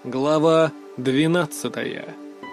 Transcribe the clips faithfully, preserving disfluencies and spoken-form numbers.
Глава двенадцатая.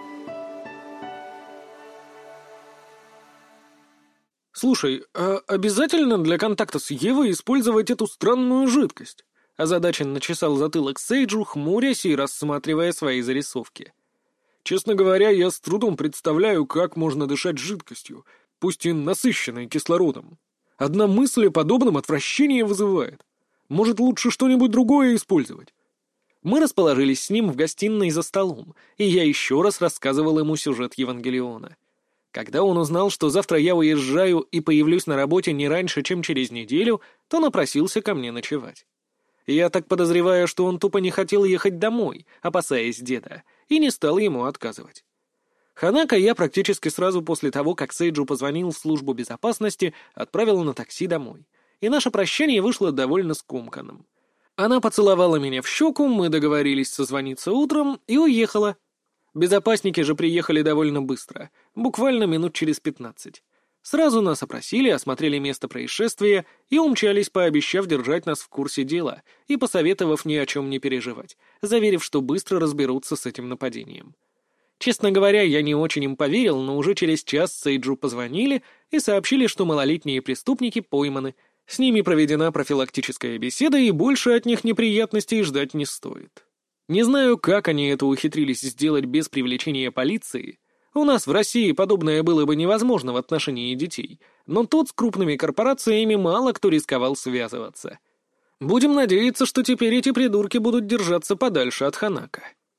«Слушай, а обязательно для контакта с Евой использовать эту странную жидкость?» Озадаченно чесал затылок Сейджу, хмурясь и рассматривая свои зарисовки. «Честно говоря, я с трудом представляю, как можно дышать жидкостью, пусть и насыщенной кислородом. Одна мысль о подобном отвращение вызывает. Может, лучше что-нибудь другое использовать?» Мы расположились с ним в гостиной за столом, и я еще раз рассказывал ему сюжет Евангелиона. Когда он узнал, что завтра я уезжаю и появлюсь на работе не раньше, чем через неделю, то напросился ко мне ночевать. Я так подозреваю, что он тупо не хотел ехать домой, опасаясь деда, и не стал ему отказывать. Ханако я практически сразу после того, как Сейджу позвонил в службу безопасности, отправил на такси домой, и наше прощание вышло довольно скомканным. Она поцеловала меня в щеку, мы договорились созвониться утром и уехала. Безопасники же приехали довольно быстро, буквально минут через пятнадцать. Сразу нас опросили, осмотрели место происшествия и умчались, пообещав держать нас в курсе дела и посоветовав ни о чем не переживать, заверив, что быстро разберутся с этим нападением. Честно говоря, я не очень им поверил, но уже через час Сейджу позвонили и сообщили, что малолетние преступники пойманы. С ними проведена профилактическая беседа, и больше от них неприятностей ждать не стоит. Не знаю, как они это ухитрились сделать без привлечения полиции. У нас в России подобное было бы невозможно в отношении детей, но тут с крупными корпорациями мало кто рисковал связываться. Будем надеяться, что теперь эти придурки будут держаться подальше от Ханако.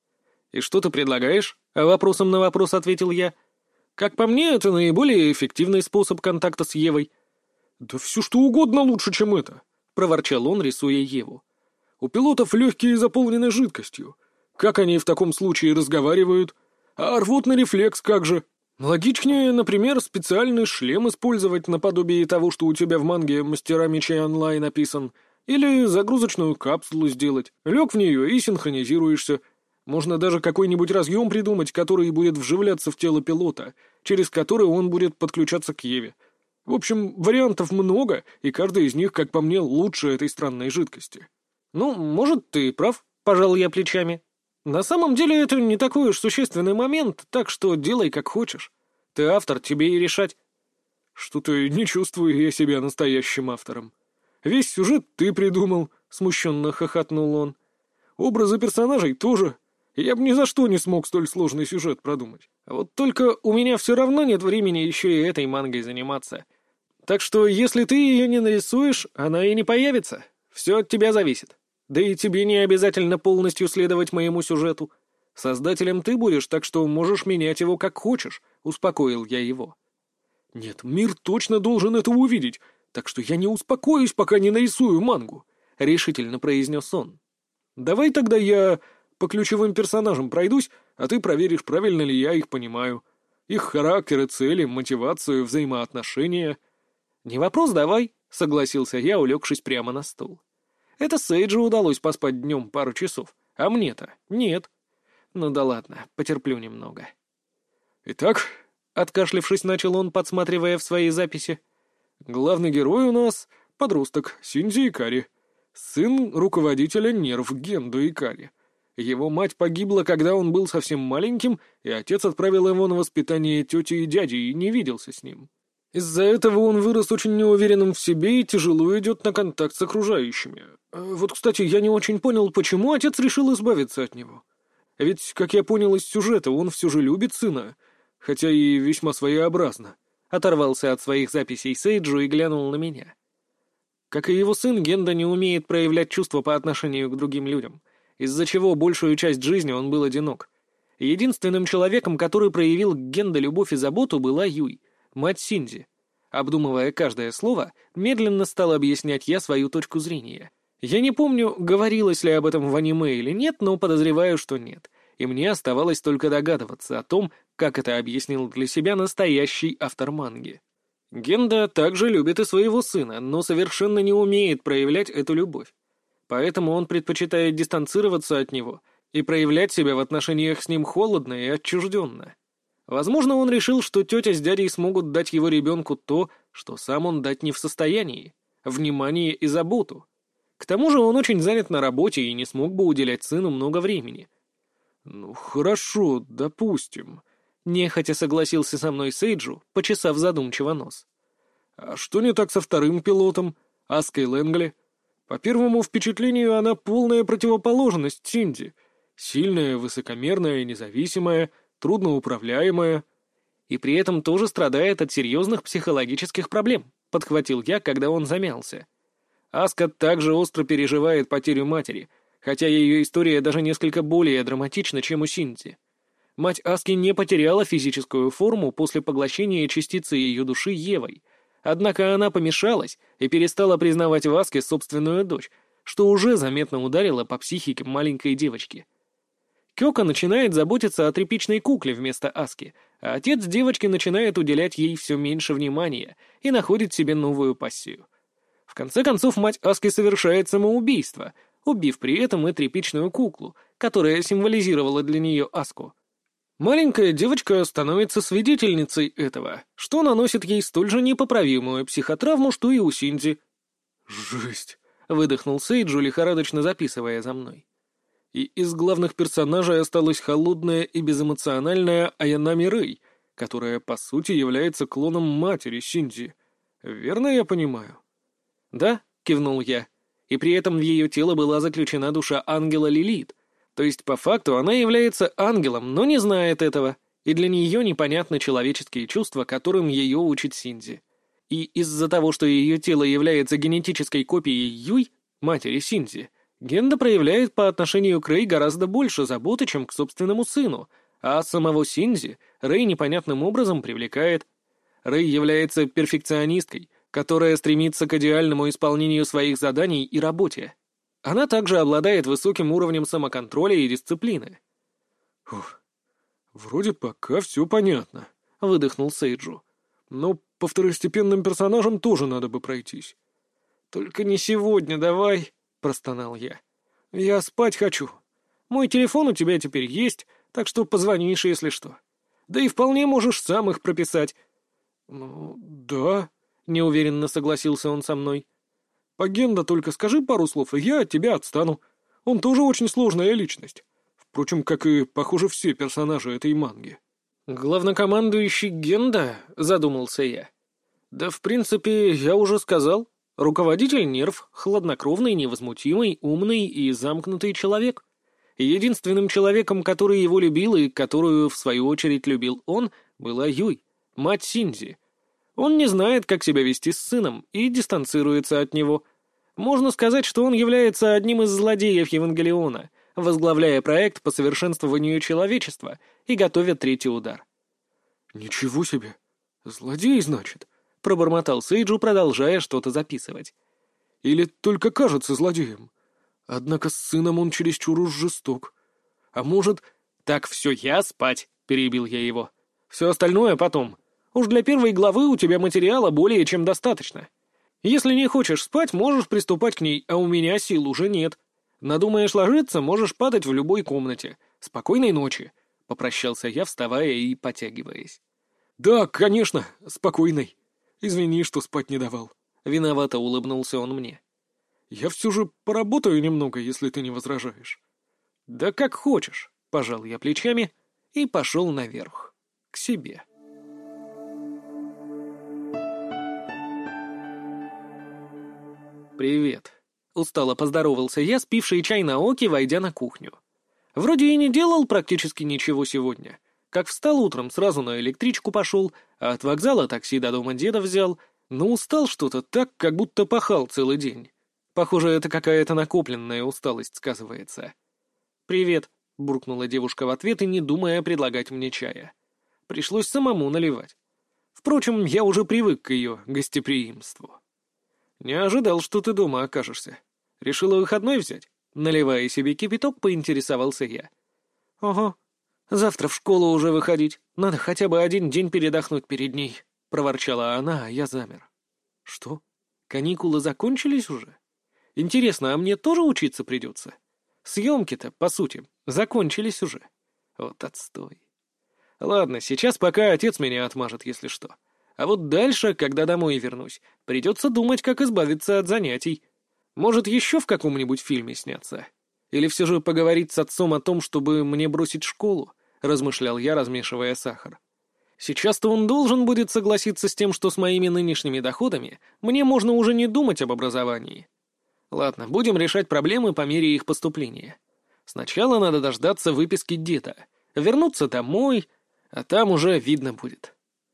«И что ты предлагаешь?» — вопросом на вопрос ответил я. «Как по мне, это наиболее эффективный способ контакта с Евой». «Да все что угодно лучше, чем это», — проворчал он, рисуя Еву. «У пилотов легкие заполнены жидкостью. Как они в таком случае разговаривают? А рвотный рефлекс как же? Логичнее, например, специальный шлем использовать наподобие того, что у тебя в манге «Мастера меча онлайн» написан, или загрузочную капсулу сделать. Лег в нее и синхронизируешься. Можно даже какой-нибудь разъем придумать, который будет вживляться в тело пилота, через который он будет подключаться к Еве. В общем, вариантов много, и каждый из них, как по мне, лучше этой странной жидкости». «Ну, может, ты прав», — пожал я плечами. «На самом деле это не такой уж существенный момент, так что делай как хочешь. Ты автор, тебе и решать». «Что-то не чувствую я себя настоящим автором. Весь сюжет ты придумал», — смущенно хохотнул он. «Образы персонажей тоже. Я бы ни за что не смог столь сложный сюжет продумать. А вот только у меня все равно нет времени еще и этой мангой заниматься. Так что, если ты ее не нарисуешь, она и не появится. Все от тебя зависит. Да и тебе не обязательно полностью следовать моему сюжету. Создателем ты будешь, так что можешь менять его как хочешь», — успокоил я его. «Нет, мир точно должен это увидеть, так что я не успокоюсь, пока не нарисую мангу», — решительно произнес он. «Давай тогда я по ключевым персонажам пройдусь, а ты проверишь, правильно ли я их понимаю. Их характеры, цели, мотивацию, взаимоотношения». «Не вопрос, давай», — согласился я, улегшись прямо на стул. «Это Сейджу удалось поспать днем пару часов, а мне-то нет. Ну да ладно, потерплю немного». «Итак», — откашлявшись, начал он, подсматривая в свои записи, «главный герой у нас — подросток Синдзи Икари, сын руководителя нерв Гендо Икари. Его мать погибла, когда он был совсем маленьким, и отец отправил его на воспитание тети и дяди и не виделся с ним. Из-за этого он вырос очень неуверенным в себе и тяжело идет на контакт с окружающими. Вот, кстати, я не очень понял, почему отец решил избавиться от него. Ведь, как я понял из сюжета, он все же любит сына, хотя и весьма своеобразно». Оторвался от своих записей Сейджу и глянул на меня. Как и его сын, Гендо не умеет проявлять чувства по отношению к другим людям, из-за чего большую часть жизни он был одинок. Единственным человеком, который проявил к Гендо любовь и заботу, была Юй, мать Синдзи. Обдумывая каждое слово, медленно стал объяснять я свою точку зрения. Я не помню, говорилось ли об этом в аниме или нет, но подозреваю, что нет. И мне оставалось только догадываться о том, как это объяснил для себя настоящий автор манги. Гендо также любит и своего сына, но совершенно не умеет проявлять эту любовь. Поэтому он предпочитает дистанцироваться от него и проявлять себя в отношениях с ним холодно и отчужденно. Возможно, он решил, что тетя с дядей смогут дать его ребенку то, что сам он дать не в состоянии — внимание и заботу. К тому же он очень занят на работе и не смог бы уделять сыну много времени. Ну, хорошо, допустим. Нехотя согласился со мной Сейджу, почесав задумчиво нос. А что не так со вторым пилотом, Аской Лэнгли? По первому впечатлению она полная противоположность Синди. Сильная, высокомерная, независимая, трудноуправляемая. И при этом тоже страдает от серьезных психологических проблем, подхватил я, когда он замялся. Аска также остро переживает потерю матери, хотя ее история даже несколько более драматична, чем у Синди. Мать Аски не потеряла физическую форму после поглощения частицы ее души Евой, однако она помешалась и перестала признавать в Аске собственную дочь, что уже заметно ударило по психике маленькой девочки. Кёка начинает заботиться о тряпичной кукле вместо Аски, а отец девочки начинает уделять ей все меньше внимания и находит себе новую пассию. В конце концов, мать Аски совершает самоубийство, убив при этом и тряпичную куклу, которая символизировала для нее Аску. Маленькая девочка становится свидетельницей этого, что наносит ей столь же непоправимую психотравму, что и у Синди. «Жесть!» — выдохнул Сейджу, лихорадочно записывая за мной. И из главных персонажей осталась холодная и безэмоциональная Аянами Рэй, которая, по сути, является клоном матери Синди. Верно я понимаю? «Да», — кивнул я, — и при этом в ее тело была заключена душа ангела Лилит, то есть по факту она является ангелом, но не знает этого, и для нее непонятны человеческие чувства, которым ее учит Синди. И из-за того, что ее тело является генетической копией Юй, матери Синди, Генда проявляет по отношению к Рэй гораздо больше заботы, чем к собственному сыну, а самого Синди Рэй непонятным образом привлекает. Рэй является перфекционисткой, которая стремится к идеальному исполнению своих заданий и работе. Она также обладает высоким уровнем самоконтроля и дисциплины. «Ух, вроде пока все понятно», — выдохнул Сейджу. «Но по второстепенным персонажам тоже надо бы пройтись». «Только не сегодня, давай», — простонал я. «Я спать хочу. Мой телефон у тебя теперь есть, так что позвонишь, если что. Да и вполне можешь сам их прописать». «Ну, да», — неуверенно согласился он со мной. «По Генда только скажи пару слов, и я от тебя отстану. Он тоже очень сложная личность. Впрочем, как и, похоже, все персонажи этой манги». «Главнокомандующий Генда?» — задумался я. «Да, в принципе, я уже сказал. Руководитель Нерв, хладнокровный, невозмутимый, умный и замкнутый человек. Единственным человеком, который его любил и которую, в свою очередь, любил он, была Юй, мать Синди. Он не знает, как себя вести с сыном, и дистанцируется от него. Можно сказать, что он является одним из злодеев Евангелиона, возглавляя проект по совершенствованию человечества и готовя третий удар». «Ничего себе! Злодей, значит?» — пробормотал Сейджу, продолжая что-то записывать. «Или только кажется злодеем? Однако с сыном он чересчур уж жесток. А может...» «Так, все, я спать!» — перебил я его. «Все остальное потом. Уж для первой главы у тебя материала более чем достаточно. Если не хочешь спать, можешь приступать к ней, а у меня сил уже нет. Надумаешь ложиться, можешь падать в любой комнате. Спокойной ночи!» — попрощался я, вставая и потягиваясь. «Да, конечно, спокойной. Извини, что спать не давал». Виновато улыбнулся он мне. «Я все же поработаю немного, если ты не возражаешь». «Да как хочешь», — пожал я плечами и пошел наверх, к себе. «Привет», — устало поздоровался я, спивший чай на оке, войдя на кухню. Вроде и не делал практически ничего сегодня. Как встал утром, сразу на электричку пошел, а от вокзала такси до дома деда взял, но устал что-то так, как будто пахал целый день. Похоже, это какая-то накопленная усталость сказывается. «Привет», — буркнула девушка в ответ и не думая предлагать мне чая. Пришлось самому наливать. Впрочем, я уже привык к ее гостеприимству. «Не ожидал, что ты дома окажешься. Решила выходной взять?» Наливая себе кипяток, поинтересовался я. «Ого, завтра в школу уже выходить. Надо хотя бы один день передохнуть перед ней», — проворчала она, а я замер. «Что? Каникулы закончились уже? Интересно, а мне тоже учиться придется? Съемки-то, по сути, закончились уже. Вот отстой. Ладно, сейчас пока отец меня отмажет, если что. А вот дальше, когда домой вернусь, придется думать, как избавиться от занятий. Может, еще в каком-нибудь фильме сняться? Или все же поговорить с отцом о том, чтобы мне бросить школу?» — размышлял я, размешивая сахар. «Сейчас-то он должен будет согласиться с тем, что с моими нынешними доходами мне можно уже не думать об образовании. Ладно, будем решать проблемы по мере их поступления. Сначала надо дождаться выписки деда, вернуться домой, а там уже видно будет».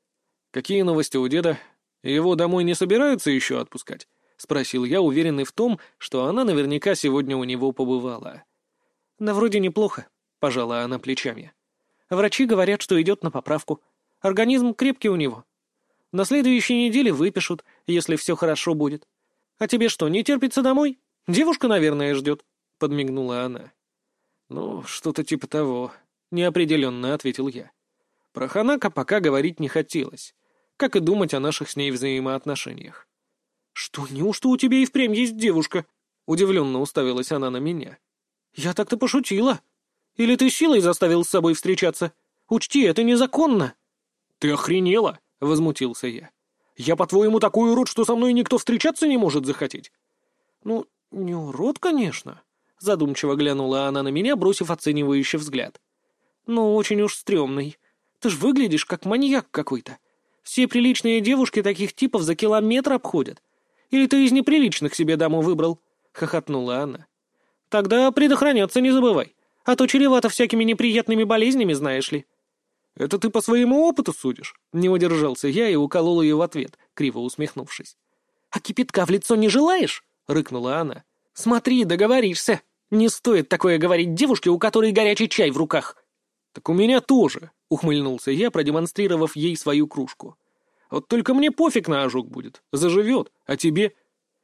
«Какие новости у деда? Его домой не собираются еще отпускать?» — спросил я, уверенный в том, что она наверняка сегодня у него побывала. «Да вроде неплохо», — пожала она плечами. «Врачи говорят, что идет на поправку. Организм крепкий у него. На следующей неделе выпишут, если все хорошо будет. А тебе что, не терпится домой? Девушка, наверное, ждет», — подмигнула она. «Ну, что-то типа того», — неопределенно ответил я. Про Ханако пока говорить не хотелось, как и думать о наших с ней взаимоотношениях. «Что, неужто у тебя и впрямь есть девушка?» — удивленно уставилась она на меня. «Я так-то пошутила. Или ты силой заставил с собой встречаться? Учти, это незаконно». «Ты охренела?» — возмутился я. «Я, по-твоему, такой урод, что со мной никто встречаться не может захотеть?» «Ну, не урод, конечно», — задумчиво глянула она на меня, бросив оценивающий взгляд. «Но очень уж стрёмный. Ты ж выглядишь как маньяк какой-то. Все приличные девушки таких типов за километр обходят. Или ты из неприличных себе даму выбрал?» — хохотнула она. «Тогда предохраняться не забывай, а то чревато всякими неприятными болезнями, знаешь ли». «Это ты по своему опыту судишь?» — не удержался я и уколол ее в ответ, криво усмехнувшись. «А кипятка в лицо не желаешь?» — рыкнула она. «Смотри, договоришься. Не стоит такое говорить девушке, у которой горячий чай в руках». «Так у меня тоже», — ухмыльнулся я, продемонстрировав ей свою кружку. «Вот только мне пофиг на ожог будет. Заживет. А тебе?»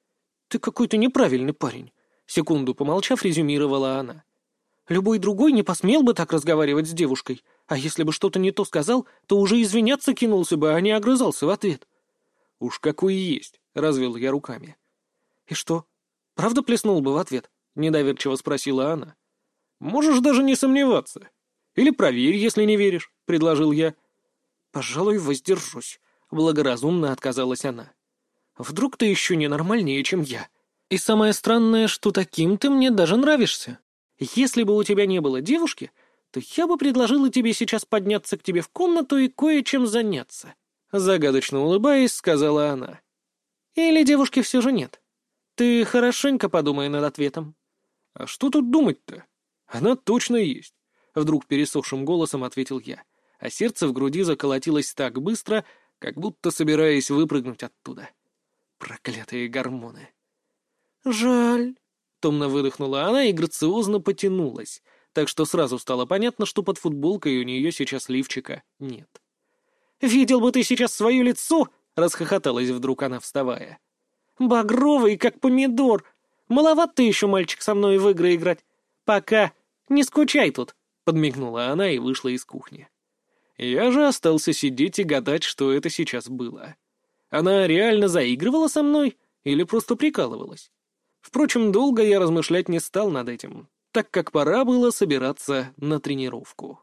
«Ты какой-то неправильный парень», — секунду помолчав, резюмировала она. «Любой другой не посмел бы так разговаривать с девушкой, а если бы что-то не то сказал, то уже извиняться кинулся бы, а не огрызался в ответ». «Уж какой есть», — развел я руками. «И что, правда плеснул бы в ответ?» — недоверчиво спросила она. «Можешь даже не сомневаться. Или проверь, если не веришь», — предложил я. «Пожалуй, воздержусь», — благоразумно отказалась она. «Вдруг ты еще ненормальнее, чем я. И самое странное, что таким ты мне даже нравишься. Если бы у тебя не было девушки, то я бы предложила тебе сейчас подняться к тебе в комнату и кое-чем заняться», — загадочно улыбаясь, сказала она. «Или девушки все же нет? Ты хорошенько подумай над ответом». «А что тут думать-то? Она точно есть», — вдруг пересохшим голосом ответил я, а сердце в груди заколотилось так быстро, как будто собираясь выпрыгнуть оттуда. Проклятые гормоны. «Жаль», — томно выдохнула она и грациозно потянулась, так что сразу стало понятно, что под футболкой у нее сейчас лифчика нет. «Видел бы ты сейчас свое лицо!» — расхохоталась вдруг она, вставая. «Багровый, как помидор! Маловат ты еще, мальчик, со мной в игры играть. Пока! Не скучай тут!» — подмигнула она и вышла из кухни. Я же остался сидеть и гадать, что это сейчас было. Она реально заигрывала со мной или просто прикалывалась? Впрочем, долго я размышлять не стал над этим, так как пора было собираться на тренировку.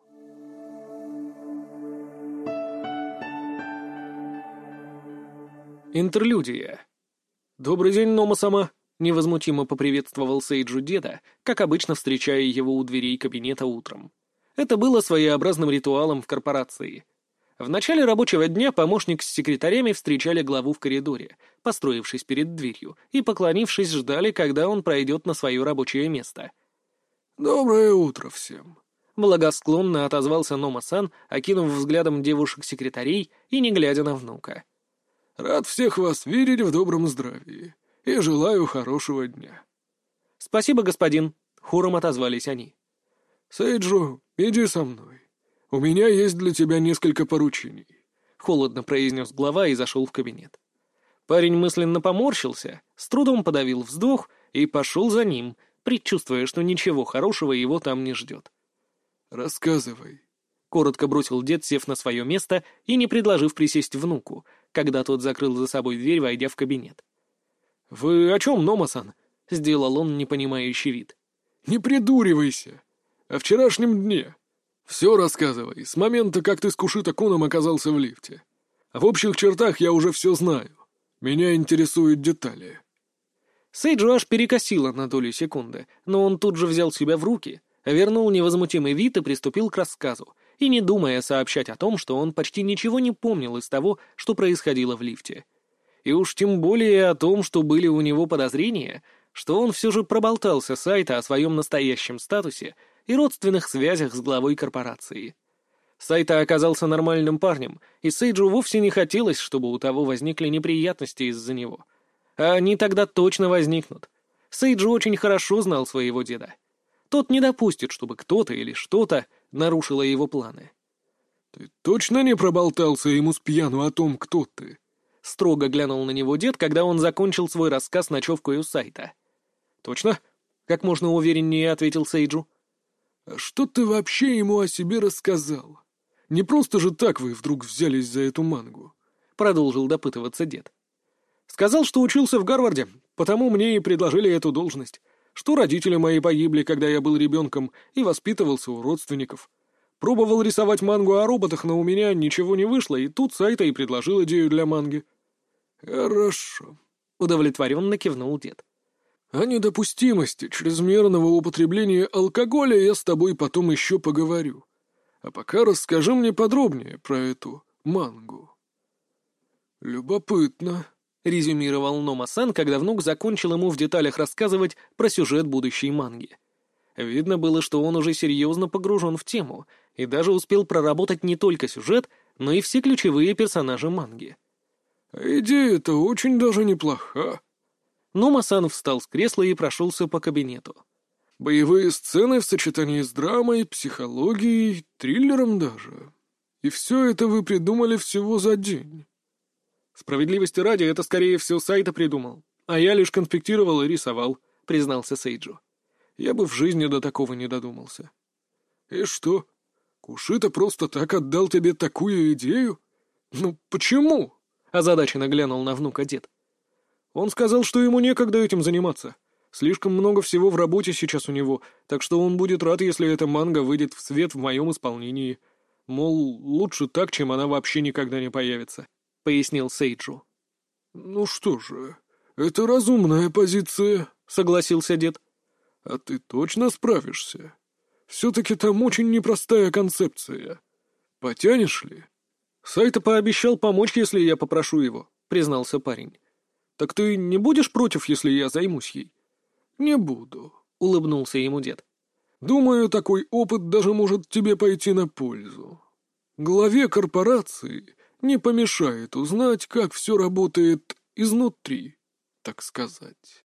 Интерлюдия. «Добрый день, Нома-сама», — невозмутимо поприветствовал Сейджу деда, как обычно встречая его у дверей кабинета утром. Это было своеобразным ритуалом в корпорации. В начале рабочего дня помощник с секретарями встречали главу в коридоре, построившись перед дверью, и, поклонившись, ждали, когда он пройдет на свое рабочее место. «Доброе утро всем», — благосклонно отозвался Нома-сан, окинув взглядом девушек-секретарей и не глядя на внука. «Рад всех вас видеть в добром здравии и желаю хорошего дня». «Спасибо, господин», — хором отозвались они. «Сейджу, иди со мной. У меня есть для тебя несколько поручений», — холодно произнес глава и зашел в кабинет. Парень мысленно поморщился, с трудом подавил вздох и пошел за ним, предчувствуя, что ничего хорошего его там не ждет. «Рассказывай», — коротко бросил дед, сев на свое место и не предложив присесть внуку, когда тот закрыл за собой дверь, войдя в кабинет. «Вы о чем, Нома-сан?» — сделал он непонимающий вид. «Не придуривайся. О вчерашнем дне. Все рассказывай, с момента, как ты с Кушита-куном оказался в лифте. В общих чертах я уже все знаю. Меня интересуют детали». Сейджу аж перекосило на долю секунды, но он тут же взял себя в руки, вернул невозмутимый вид и приступил к рассказу, и не думая сообщать о том, что он почти ничего не помнил из того, что происходило в лифте. И уж тем более о том, что были у него подозрения, что он все же проболтался Сайта о своем настоящем статусе и родственных связях с главой корпорации. Сайта оказался нормальным парнем, и Сейджу вовсе не хотелось, чтобы у того возникли неприятности из-за него. А они тогда точно возникнут. Сейджу очень хорошо знал своего деда. Тот не допустит, чтобы кто-то или что-то нарушило его планы. «Ты точно не проболтался ему с пьяну о том, кто ты?» Строго глянул на него дед, когда он закончил свой рассказ ночевкой у Сайта. «Точно?» — как можно увереннее ответил Сейджу. «А что ты вообще ему о себе рассказал? Не просто же так вы вдруг взялись за эту мангу?» — продолжил допытываться дед. «Сказал, что учился в Гарварде, потому мне и предложили эту должность, что родители мои погибли, когда я был ребенком, и воспитывался у родственников. Пробовал рисовать мангу о роботах, но у меня ничего не вышло, и тут Сайта и предложил идею для манги». «Хорошо», — удовлетворенно кивнул дед. «О недопустимости чрезмерного употребления алкоголя я с тобой потом еще поговорю. А пока расскажи мне подробнее про эту мангу». «Любопытно», — резюмировал Нома-сан, когда внук закончил ему в деталях рассказывать про сюжет будущей манги. Видно было, что он уже серьезно погружен в тему и даже успел проработать не только сюжет, но и все ключевые персонажи манги. «Идея-то очень даже неплоха». Нома-сан встал с кресла и прошелся по кабинету. «Боевые сцены в сочетании с драмой, психологией, триллером даже. И все это вы придумали всего за день». «Справедливости ради, это скорее всего Сайта придумал, а я лишь конспектировал и рисовал», — признался Сейджу. «Я бы в жизни до такого не додумался». «И что, Кушита просто так отдал тебе такую идею? Ну почему?» — озадаченно глянул на внука дед. «Он сказал, что ему некогда этим заниматься. Слишком много всего в работе сейчас у него, так что он будет рад, если эта манга выйдет в свет в моем исполнении. Мол, лучше так, чем она вообще никогда не появится», — пояснил Сейджу. «Ну что же, это разумная позиция», — согласился дед. «А ты точно справишься? Все-таки там очень непростая концепция. Потянешь ли?» «Сайта пообещал помочь, если я попрошу его», — признался парень. «Так ты не будешь против, если я займусь ей?» «Не буду», — улыбнулся ему дед. «Думаю, такой опыт даже может тебе пойти на пользу. Главе корпорации не помешает узнать, как все работает изнутри, так сказать».